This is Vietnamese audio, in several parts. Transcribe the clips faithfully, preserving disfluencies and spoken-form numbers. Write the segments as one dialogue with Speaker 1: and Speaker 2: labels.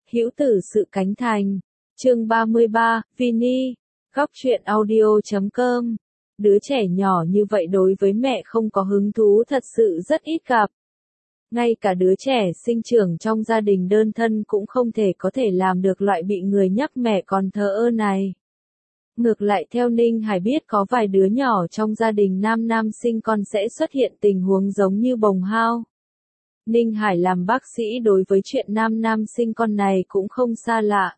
Speaker 1: Hữu tử sự cánh thành. Chương ba mươi ba, Vini. Góc truyện audio chấm com. Đứa trẻ nhỏ như vậy đối với mẹ không có hứng thú thật sự rất ít gặp. Ngay cả đứa trẻ sinh trưởng trong gia đình đơn thân cũng không thể có thể làm được loại bị người nhắc mẹ còn thờ ơ này. Ngược lại theo Ninh Hải biết có vài đứa nhỏ trong gia đình nam nam sinh con sẽ xuất hiện tình huống giống như Bồng Hao. Ninh Hải làm bác sĩ đối với chuyện nam nam sinh con này cũng không xa lạ.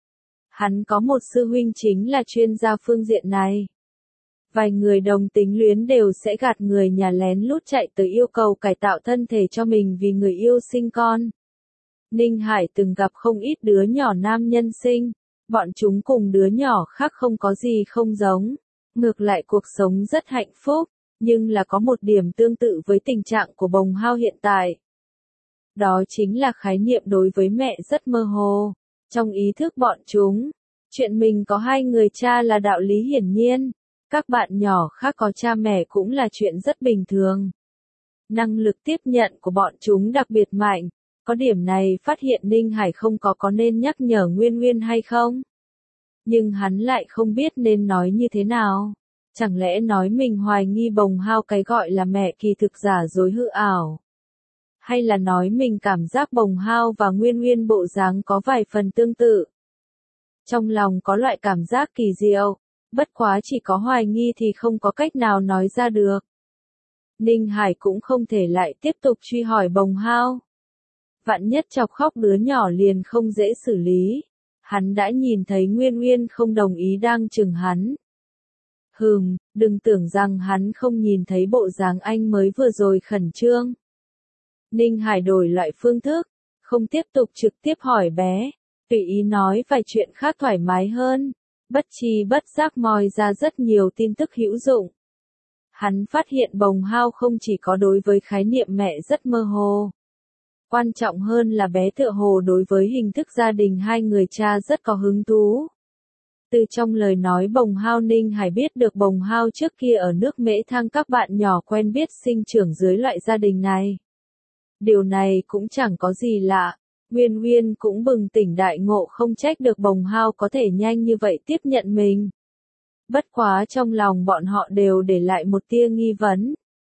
Speaker 1: Hắn có một sư huynh chính là chuyên gia phương diện này. Vài người đồng tính luyến đều sẽ gạt người nhà lén lút chạy tới yêu cầu cải tạo thân thể cho mình vì người yêu sinh con. Ninh Hải từng gặp không ít đứa nhỏ nam nhân sinh, bọn chúng cùng đứa nhỏ khác không có gì không giống. Ngược lại cuộc sống rất hạnh phúc, nhưng là có một điểm tương tự với tình trạng của Bồng Hao hiện tại. Đó chính là khái niệm đối với mẹ rất mơ hồ. Trong ý thức bọn chúng, chuyện mình có hai người cha là đạo lý hiển nhiên. Các bạn nhỏ khác có cha mẹ cũng là chuyện rất bình thường. Năng lực tiếp nhận của bọn chúng đặc biệt mạnh. Có điểm này phát hiện Ninh Hải không có có nên nhắc nhở Nguyên Nguyên hay không? Nhưng hắn lại không biết nên nói như thế nào. Chẳng lẽ nói mình hoài nghi Bồng Hao cái gọi là mẹ kỳ thực giả dối hư ảo? Hay là nói mình cảm giác Bồng Hao và Nguyên Nguyên bộ dáng có vài phần tương tự? Trong lòng có loại cảm giác kỳ diệu, bất quá chỉ có hoài nghi thì không có cách nào nói ra được. Ninh Hải cũng không thể lại tiếp tục truy hỏi Bồng Hao. Vạn nhất chọc khóc đứa nhỏ liền không dễ xử lý. Hắn đã nhìn thấy Nguyên Nguyên không đồng ý đang chừng hắn. Hừm, đừng tưởng rằng hắn không nhìn thấy bộ dáng anh mới vừa rồi khẩn trương. Ninh Hải đổi loại phương thức, không tiếp tục trực tiếp hỏi bé, tùy ý nói vài chuyện khác thoải mái hơn, bất chi bất giác moi ra rất nhiều tin tức hữu dụng. Hắn phát hiện Bồng Hao không chỉ có đối với khái niệm mẹ rất mơ hồ. Quan trọng hơn là bé tựa hồ đối với hình thức gia đình hai người cha rất có hứng thú. Từ trong lời nói Bồng Hao Ninh Hải biết được Bồng Hao trước kia ở nước Mễ Thang các bạn nhỏ quen biết sinh trưởng dưới loại gia đình này. Điều này cũng chẳng có gì lạ, Nguyên Nguyên cũng bừng tỉnh đại ngộ không trách được Bồng Hao có thể nhanh như vậy tiếp nhận mình. Bất quá trong lòng bọn họ đều để lại một tia nghi vấn.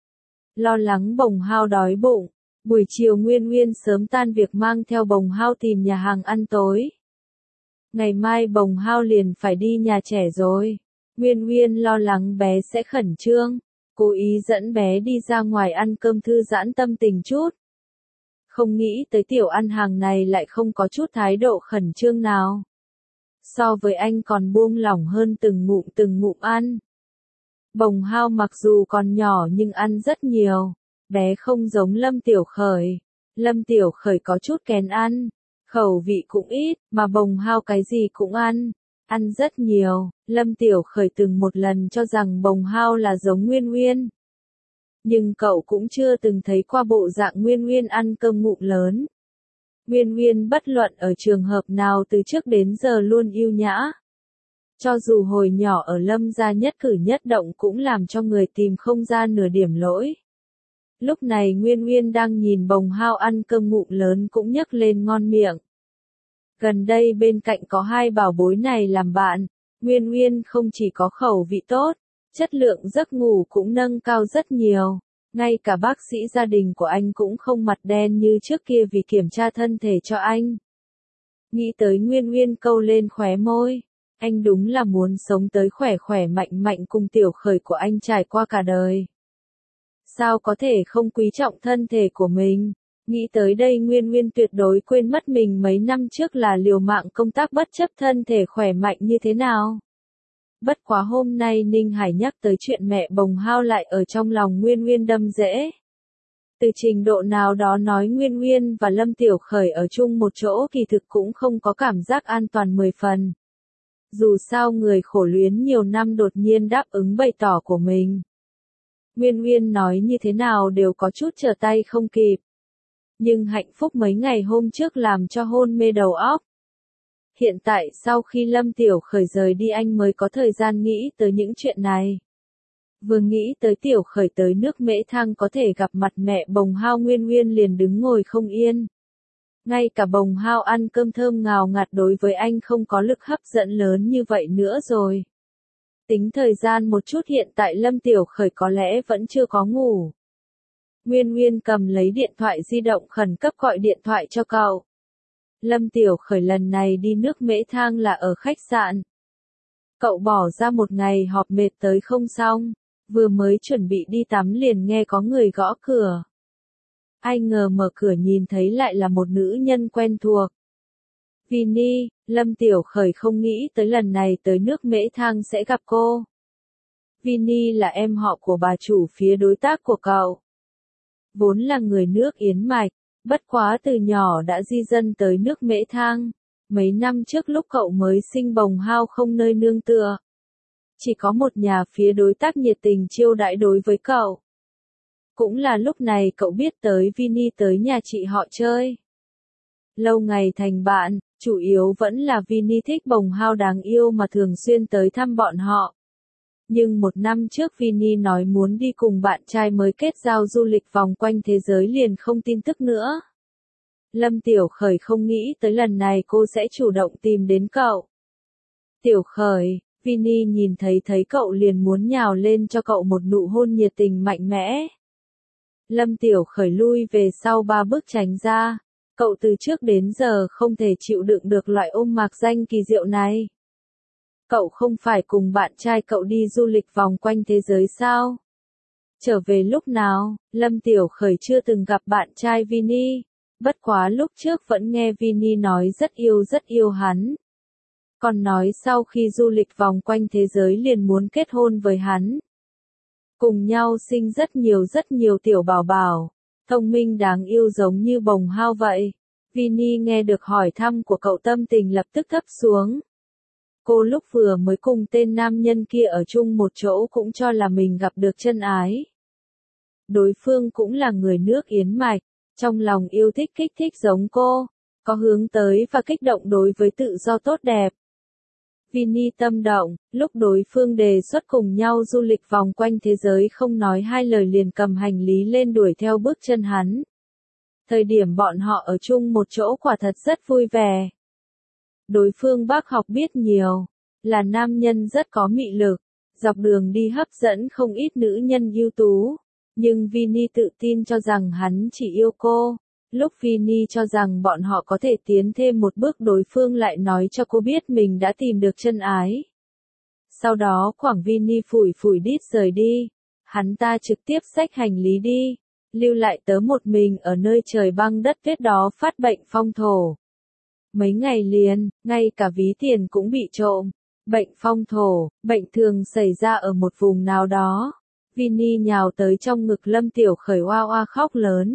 Speaker 1: Lo lắng Bồng Hao đói bụng, buổi chiều Nguyên Nguyên sớm tan việc mang theo Bồng Hao tìm nhà hàng ăn tối. Ngày mai Bồng Hao liền phải đi nhà trẻ rồi. Nguyên Nguyên lo lắng bé sẽ khẩn trương, cố ý dẫn bé đi ra ngoài ăn cơm thư giãn tâm tình chút. Không nghĩ tới tiểu ăn hàng này lại không có chút thái độ khẩn trương nào. So với anh còn buông lỏng hơn từng ngụm từng ngụm ăn. Bồng Hao mặc dù còn nhỏ nhưng ăn rất nhiều. Bé không giống Lâm Tiểu Khởi. Lâm Tiểu Khởi có chút kén ăn. Khẩu vị cũng ít, mà Bồng Hao cái gì cũng ăn. Ăn rất nhiều. Lâm Tiểu Khởi từng một lần cho rằng Bồng Hao là giống Nguyên Nguyên. Nhưng cậu cũng chưa từng thấy qua bộ dạng Nguyên Nguyên ăn cơm ngụm lớn. Nguyên Nguyên bất luận ở trường hợp nào từ trước đến giờ luôn yêu nhã. Cho dù hồi nhỏ ở Lâm gia nhất cử nhất động cũng làm cho người tìm không ra nửa điểm lỗi. Lúc này Nguyên Nguyên đang nhìn Bồng Hao ăn cơm ngụm lớn cũng nhấc lên ngon miệng. Gần đây bên cạnh có hai bảo bối này làm bạn, Nguyên Nguyên không chỉ có khẩu vị tốt, chất lượng giấc ngủ cũng nâng cao rất nhiều. Ngay cả bác sĩ gia đình của anh cũng không mặt đen như trước kia vì kiểm tra thân thể cho anh. Nghĩ tới Nguyên Nguyên câu lên khóe môi. Anh đúng là muốn sống tới khỏe khỏe mạnh mạnh cùng Tiểu Khởi của anh trải qua cả đời. Sao có thể không quý trọng thân thể của mình? Nghĩ tới đây Nguyên Nguyên tuyệt đối quên mất mình mấy năm trước là liều mạng công tác bất chấp thân thể khỏe mạnh như thế nào. Bất quá hôm nay Ninh Hải nhắc tới chuyện mẹ Bồng Hao lại ở trong lòng Nguyên Nguyên đâm rễ. Từ trình độ nào đó nói Nguyên Nguyên và Lâm Tiểu Khởi ở chung một chỗ kỳ thực cũng không có cảm giác an toàn mười phần. Dù sao người khổ luyến nhiều năm đột nhiên đáp ứng bày tỏ của mình. Nguyên Nguyên nói như thế nào đều có chút trở tay không kịp. Nhưng hạnh phúc mấy ngày hôm trước làm cho hôn mê đầu óc. Hiện tại sau khi Lâm Tiểu Khởi rời đi anh mới có thời gian nghĩ tới những chuyện này. Vừa nghĩ tới Tiểu Khởi tới nước Mễ Thang có thể gặp mặt mẹ Bồng Hao Nguyên Nguyên liền đứng ngồi không yên. Ngay cả bồng hao ăn cơm thơm ngào ngạt đối với anh không có lực hấp dẫn lớn như vậy nữa rồi. Tính thời gian một chút hiện tại Lâm Tiểu Khởi có lẽ vẫn chưa có ngủ. Nguyên Nguyên cầm lấy điện thoại di động khẩn cấp gọi điện thoại cho cậu. Lâm Tiểu Khởi lần này đi nước Mễ Thang là ở khách sạn. Cậu bỏ ra một ngày họp mệt tới không xong, vừa mới chuẩn bị đi tắm liền nghe có người gõ cửa. Ai ngờ mở cửa nhìn thấy lại là một nữ nhân quen thuộc. Vini, Lâm Tiểu Khởi không nghĩ tới lần này tới nước Mễ Thang sẽ gặp cô. Vini là em họ của bà chủ phía đối tác của cậu. Vốn là người nước Yến Mạch, bất quá từ nhỏ đã di dân tới nước Mễ Thang. Mấy năm trước lúc cậu mới sinh bồng hao không nơi nương tựa. Chỉ có một nhà phía đối tác nhiệt tình chiêu đãi đối với cậu. Cũng là lúc này cậu biết tới Vini tới nhà chị họ chơi. Lâu ngày thành bạn, chủ yếu vẫn là Vini thích bồng hao đáng yêu mà thường xuyên tới thăm bọn họ. Nhưng một năm trước Vini nói muốn đi cùng bạn trai mới kết giao du lịch vòng quanh thế giới liền không tin tức nữa. Lâm Tiểu Khởi không nghĩ tới lần này cô sẽ chủ động tìm đến cậu. Tiểu Khởi, Vini nhìn thấy thấy cậu liền muốn nhào lên cho cậu một nụ hôn nhiệt tình mạnh mẽ. Lâm Tiểu Khởi lui về sau ba bước tránh ra. Cậu từ trước đến giờ không thể chịu đựng được loại ôm mạc danh kỳ diệu này. Cậu không phải cùng bạn trai cậu đi du lịch vòng quanh thế giới sao? Trở về lúc nào, Lâm Tiểu Khởi chưa từng gặp bạn trai Vini. Bất quá lúc trước vẫn nghe Vini nói rất yêu rất yêu hắn. Còn nói sau khi du lịch vòng quanh thế giới liền muốn kết hôn với hắn. Cùng nhau sinh rất nhiều rất nhiều tiểu bảo bảo. Thông minh đáng yêu giống như bồng hao vậy. Vini nghe được hỏi thăm của cậu tâm tình lập tức thấp xuống. Cô lúc vừa mới cùng tên nam nhân kia ở chung một chỗ cũng cho là mình gặp được chân ái. Đối phương cũng là người nước Yến Mạch, trong lòng yêu thích kích thích giống cô, có hướng tới và kích động đối với tự do tốt đẹp. Vini tâm động, lúc đối phương đề xuất cùng nhau du lịch vòng quanh thế giới không nói hai lời liền cầm hành lý lên đuổi theo bước chân hắn. Thời điểm bọn họ ở chung một chỗ quả thật rất vui vẻ. Đối phương bác học biết nhiều, là nam nhân rất có mị lực, dọc đường đi hấp dẫn không ít nữ nhân ưu tú. Nhưng Vini tự tin cho rằng hắn chỉ yêu cô. Lúc Vini cho rằng bọn họ có thể tiến thêm một bước đối phương lại nói cho cô biết mình đã tìm được chân ái. Sau đó khoảng Vini phủi phủi đít rời đi. Hắn ta trực tiếp xách hành lý đi. Lưu lại tớ một mình ở nơi trời băng đất tuyết đó phát bệnh phong thổ. Mấy ngày liền, ngay cả ví tiền cũng bị trộm. Bệnh phong thổ, bệnh thường xảy ra ở một vùng nào đó. Vini nhào tới trong ngực Lâm Tiểu Khởi oa oa khóc lớn.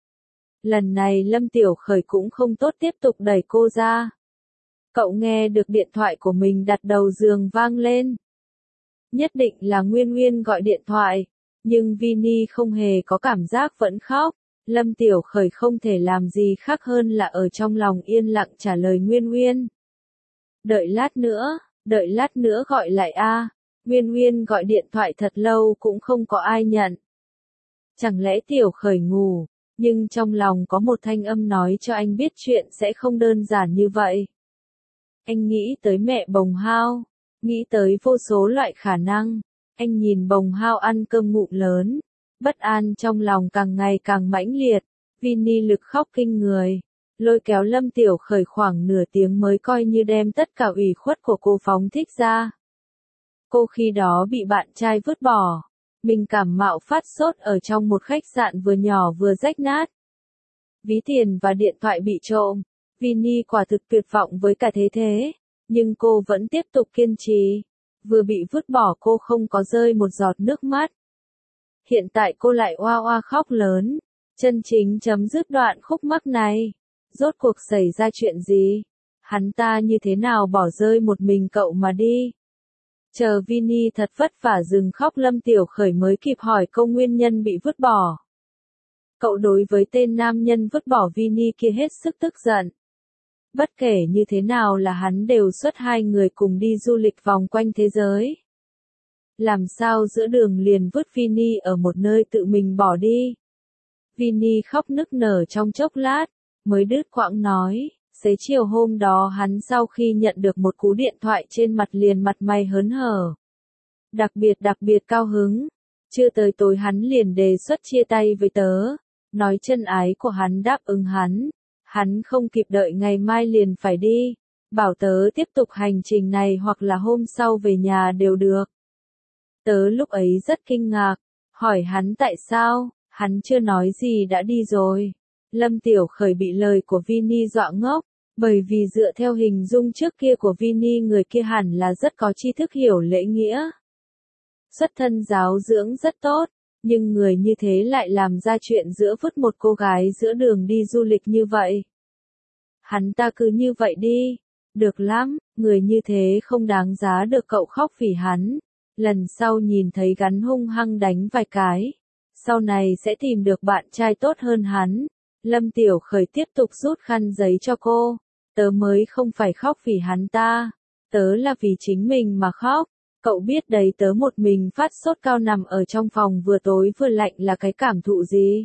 Speaker 1: Lần này Lâm Tiểu Khởi cũng không tốt tiếp tục đẩy cô ra. Cậu nghe được điện thoại của mình đặt đầu giường vang lên. Nhất định là Nguyên Nguyên gọi điện thoại, nhưng Vini không hề có cảm giác vẫn khóc. Lâm Tiểu Khởi không thể làm gì khác hơn là ở trong lòng yên lặng trả lời Nguyên Nguyên. Đợi lát nữa, đợi lát nữa gọi lại a. Nguyên Nguyên gọi điện thoại thật lâu cũng không có ai nhận. Chẳng lẽ Tiểu Khởi ngủ, nhưng trong lòng có một thanh âm nói cho anh biết chuyện sẽ không đơn giản như vậy. Anh nghĩ tới mẹ bồng hao, nghĩ tới vô số loại khả năng. Anh nhìn bồng hao ăn cơm ngụm lớn, bất an trong lòng càng ngày càng mãnh liệt. Vini lực khóc kinh người, lôi kéo Lâm Tiểu Khởi khoảng nửa tiếng mới coi như đem tất cả ủy khuất của cô phóng thích ra. Cô khi đó bị bạn trai vứt bỏ, mình cảm mạo phát sốt ở trong một khách sạn vừa nhỏ vừa rách nát. Ví tiền và điện thoại bị trộm, Vini quả thực tuyệt vọng với cả thế thế, nhưng cô vẫn tiếp tục kiên trì. Vừa bị vứt bỏ cô không có rơi một giọt nước mắt. Hiện tại cô lại oa oa khóc lớn, chân chính chấm dứt đoạn khúc mắc này. Rốt cuộc xảy ra chuyện gì? Hắn ta như thế nào bỏ rơi một mình cậu mà đi? Chờ Vini thật vất vả dừng khóc Lâm Tiểu Khởi mới kịp hỏi câu nguyên nhân bị vứt bỏ. Cậu đối với tên nam nhân vứt bỏ Vini kia hết sức tức giận. Bất kể như thế nào là hắn đều xuất hai người cùng đi du lịch vòng quanh thế giới. Làm sao giữa đường liền vứt Vini ở một nơi tự mình bỏ đi. Vini khóc nức nở trong chốc lát, mới đứt quãng nói. Xế chiều hôm đó hắn sau khi nhận được một cú điện thoại trên mặt liền mặt mày hớn hở. Đặc biệt đặc biệt cao hứng. Chưa tới tối hắn liền đề xuất chia tay với tớ. Nói chân ái của hắn đáp ứng hắn. Hắn không kịp đợi ngày mai liền phải đi. Bảo tớ tiếp tục hành trình này hoặc là hôm sau về nhà đều được. Tớ lúc ấy rất kinh ngạc. Hỏi hắn tại sao, hắn chưa nói gì đã đi rồi. Lâm Tiểu Khởi bị lời của Vini dọa ngốc. Bởi vì dựa theo hình dung trước kia của Vini, người kia hẳn là rất có tri thức hiểu lễ nghĩa. Xuất thân giáo dưỡng rất tốt, nhưng người như thế lại làm ra chuyện giữa vứt một cô gái giữa đường đi du lịch như vậy. Hắn ta cứ như vậy đi, được lắm, người như thế không đáng giá được cậu khóc vì hắn. Lần sau nhìn thấy gắn hung hăng đánh vài cái, sau này sẽ tìm được bạn trai tốt hơn hắn. Lâm Tiểu Khởi tiếp tục rút khăn giấy cho cô. Tớ mới không phải khóc vì hắn ta, tớ là vì chính mình mà khóc. Cậu biết đấy, tớ một mình phát sốt cao nằm ở trong phòng vừa tối vừa lạnh là cái cảm thụ gì.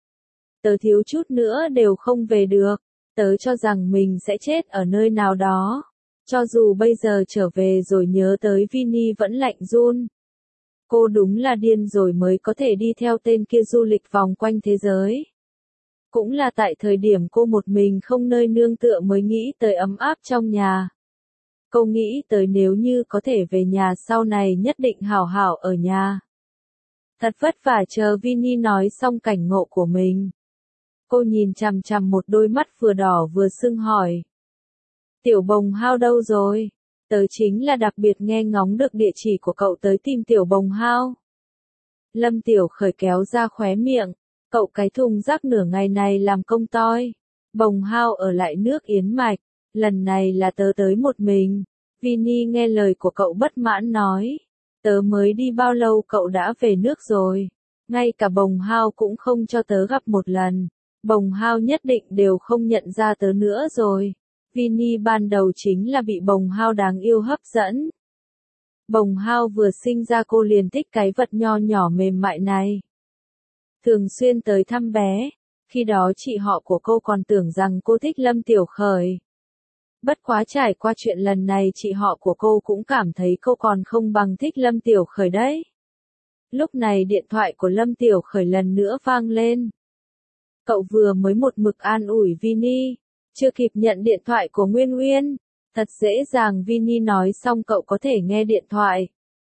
Speaker 1: Tớ thiếu chút nữa đều không về được, tớ cho rằng mình sẽ chết ở nơi nào đó. Cho dù bây giờ trở về rồi nhớ tới Vini vẫn lạnh run. Cô đúng là điên rồi mới có thể đi theo tên kia du lịch vòng quanh thế giới. Cũng là tại thời điểm cô một mình không nơi nương tựa mới nghĩ tới ấm áp trong nhà. Cô nghĩ tới nếu như có thể về nhà sau này nhất định hảo hảo ở nhà. Thật vất vả chờ Vini nói xong cảnh ngộ của mình. Cô nhìn chằm chằm một đôi mắt vừa đỏ vừa sưng hỏi. Tiểu Bồng Hao đâu rồi? Tớ chính là đặc biệt nghe ngóng được địa chỉ của cậu tới tìm Tiểu Bồng Hao. Lâm Tiểu Khởi kéo ra khóe miệng. Cậu cái thùng rác nửa ngày này làm công toi. Bồng Hao ở lại nước Yến Mạch. Lần này là tớ tới một mình. Vini nghe lời của cậu bất mãn nói. Tớ mới đi bao lâu cậu đã về nước rồi. Ngay cả Bồng Hao cũng không cho tớ gặp một lần. Bồng Hao nhất định đều không nhận ra tớ nữa rồi. Vini ban đầu chính là bị Bồng Hao đáng yêu hấp dẫn. Bồng Hao vừa sinh ra cô liền thích cái vật nho nhỏ mềm mại này. Thường xuyên tới thăm bé. Khi đó chị họ của cô còn tưởng rằng cô thích Lâm Tiểu Khởi. Bất quá trải qua chuyện lần này chị họ của cô cũng cảm thấy cô còn không bằng thích Lâm Tiểu Khởi đấy. Lúc này điện thoại của Lâm Tiểu Khởi lần nữa vang lên. Cậu vừa mới một mực an ủi Vini, chưa kịp nhận điện thoại của Nguyên Nguyên. Thật dễ dàng, Vini nói xong cậu có thể nghe điện thoại.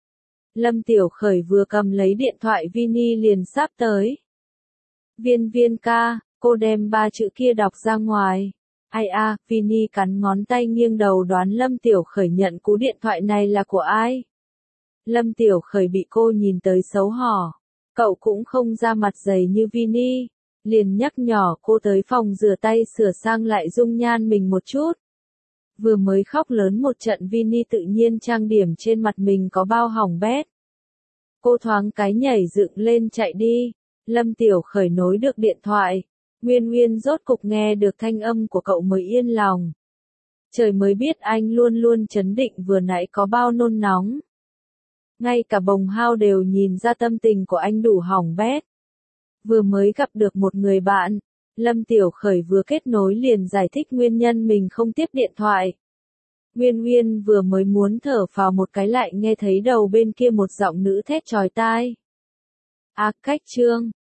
Speaker 1: Lâm Tiểu Khởi vừa cầm lấy điện thoại Vini liền sắp tới. Viên Viên ca, cô đem ba chữ kia đọc ra ngoài. Ai a, Vini cắn ngón tay nghiêng đầu đoán Lâm Tiểu Khởi nhận cú điện thoại này là của ai. Lâm Tiểu Khởi bị cô nhìn tới xấu hổ. Cậu cũng không ra mặt dày như Vini. Liền nhắc nhỏ cô tới phòng rửa tay sửa sang lại dung nhan mình một chút. Vừa mới khóc lớn một trận Vini tự nhiên trang điểm trên mặt mình có bao hỏng bét. Cô thoáng cái nhảy dựng lên chạy đi. Lâm Tiểu Khởi nối được điện thoại. Nguyên Nguyên rốt cục nghe được thanh âm của cậu mới yên lòng. Trời mới biết anh luôn luôn trấn định vừa nãy có bao nôn nóng. Ngay cả Bồng Hao đều nhìn ra tâm tình của anh đủ hỏng bét. Vừa mới gặp được một người bạn, Lâm Tiểu Khởi vừa kết nối liền giải thích nguyên nhân mình không tiếp điện thoại. Nguyên Nguyên vừa mới muốn thở phào một cái lại nghe thấy đầu bên kia một giọng nữ thét chói tai. Ác cách trương,